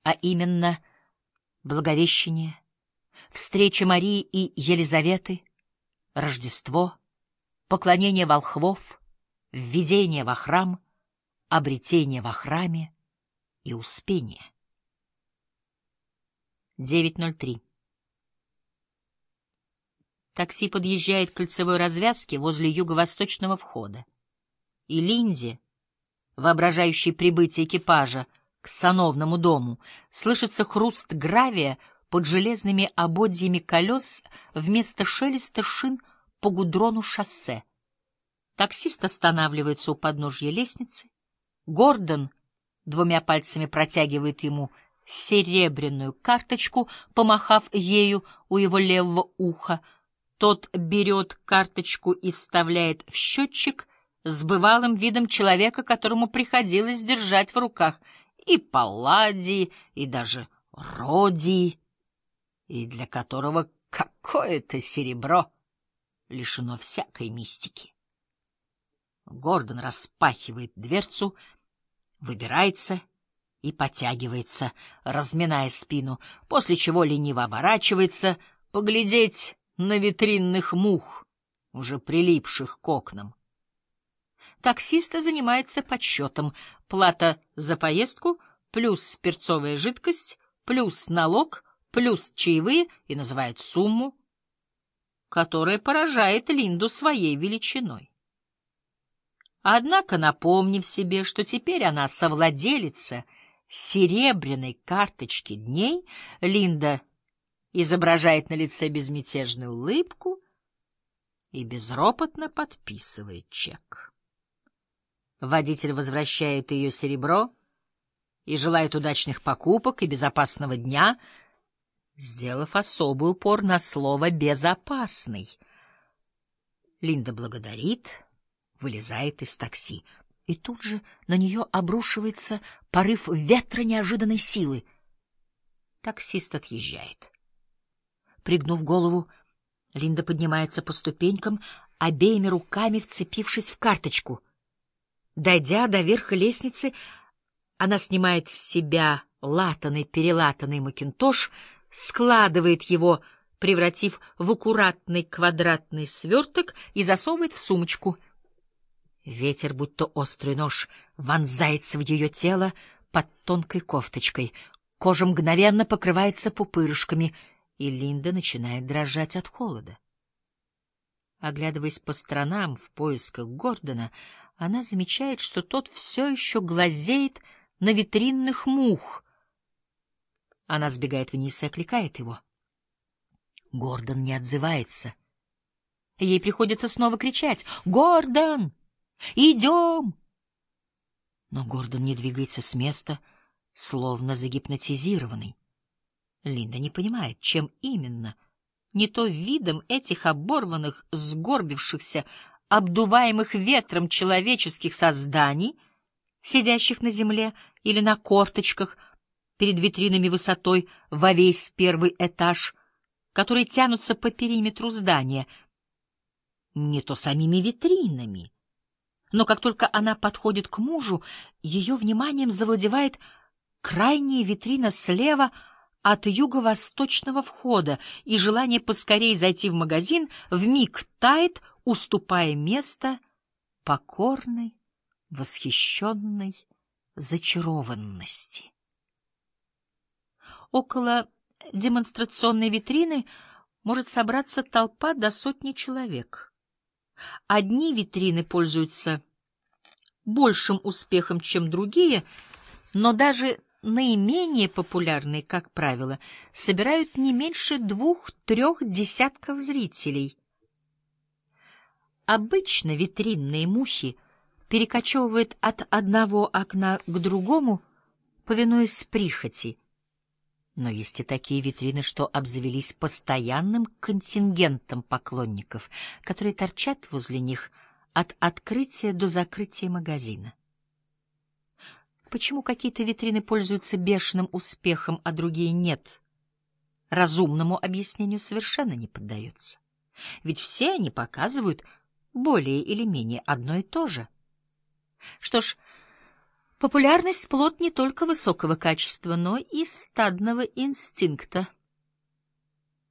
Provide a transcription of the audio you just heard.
а именно Благовещение, встреча Марии и Елизаветы, Рождество, поклонение волхвов, введение во храм, обретение во храме и успение. 9:03. Такси подъезжает к кольцевой развязке возле юго-восточного входа, и Линде, воображающей прибытие экипажа к сановному дому, слышится хруст гравия под железными ободьями колес вместо шелеста шин по гудрону шоссе. Таксист останавливается у подножья лестницы. Гордон двумя пальцами протягивает ему серебряную карточку, помахав ею у его левого уха. Тот берет карточку и вставляет в счетчик с бывалым видом человека, которому приходилось держать в руках и палладии, и даже родии, и для которого какое-то серебро лишено всякой мистики. Гордон распахивает дверцу, выбирается и потягивается, разминая спину, после чего лениво оборачивается поглядеть на витринных мух, уже прилипших к окнам. Таксист занимается подсчетом. Плата за поездку, плюс перцовая жидкость, плюс налог, плюс чаевые, и называет сумму, которая поражает Линду своей величиной. Однако, напомнив себе, что теперь она совладелица серебряной карточки дней, Линда изображает на лице безмятежную улыбку и безропотно подписывает чек. Водитель возвращает ее серебро и желает удачных покупок и безопасного дня, сделав особый упор на слово «безопасный». Линда благодарит, вылезает из такси, и тут же на нее обрушивается порыв ветра неожиданной силы. Таксист отъезжает. Пригнув голову, Линда поднимается по ступенькам, обеими руками вцепившись в карточку. Дойдя до верха лестницы, она снимает с себя латаный-перелатанный макинтош, складывает его, превратив в аккуратный квадратный сверток, и засовывает в сумочку. Ветер, будто острый нож, вонзается в ее тело под тонкой кофточкой. Кожа мгновенно покрывается пупырышками, и Линда начинает дрожать от холода. Оглядываясь по сторонам в поисках Гордона, она замечает, что тот все еще глазеет на витринных мух. Она сбегает вниз и окликает его. Гордон не отзывается. Ей приходится снова кричать: «Гордон! Идем!» Но Гордон не двигается с места, словно загипнотизированный. Линда не понимает, чем именно. Не то видом этих оборванных, сгорбившихся, обдуваемых ветром человеческих созданий, сидящих на земле или на корточках перед витринами высотой во весь первый этаж, которые тянутся по периметру здания, не то самими витринами. Но как только она подходит к мужу, ее вниманием завладевает крайняя витрина слева от юго-восточного входа, и желание поскорей зайти в магазин вмиг тает, уступая место покорной, восхищенной зачарованности. Около демонстрационной витрины может собраться толпа до сотни человек. Одни витрины пользуются большим успехом, чем другие, но даже наименее популярные, как правило, собирают не меньше 2-3 десятков зрителей. Обычно витринные мухи перекочевывают от одного окна к другому, повинуясь прихоти. Но есть и такие витрины, что обзавелись постоянным контингентом поклонников, которые торчат возле них от открытия до закрытия магазина. Почему какие-то витрины пользуются бешеным успехом, а другие нет, разумному объяснению совершенно не поддается. Ведь все они показывают более или менее одно и то же. Что ж, Популярность — плод не только высокого качества, но и стадного инстинкта.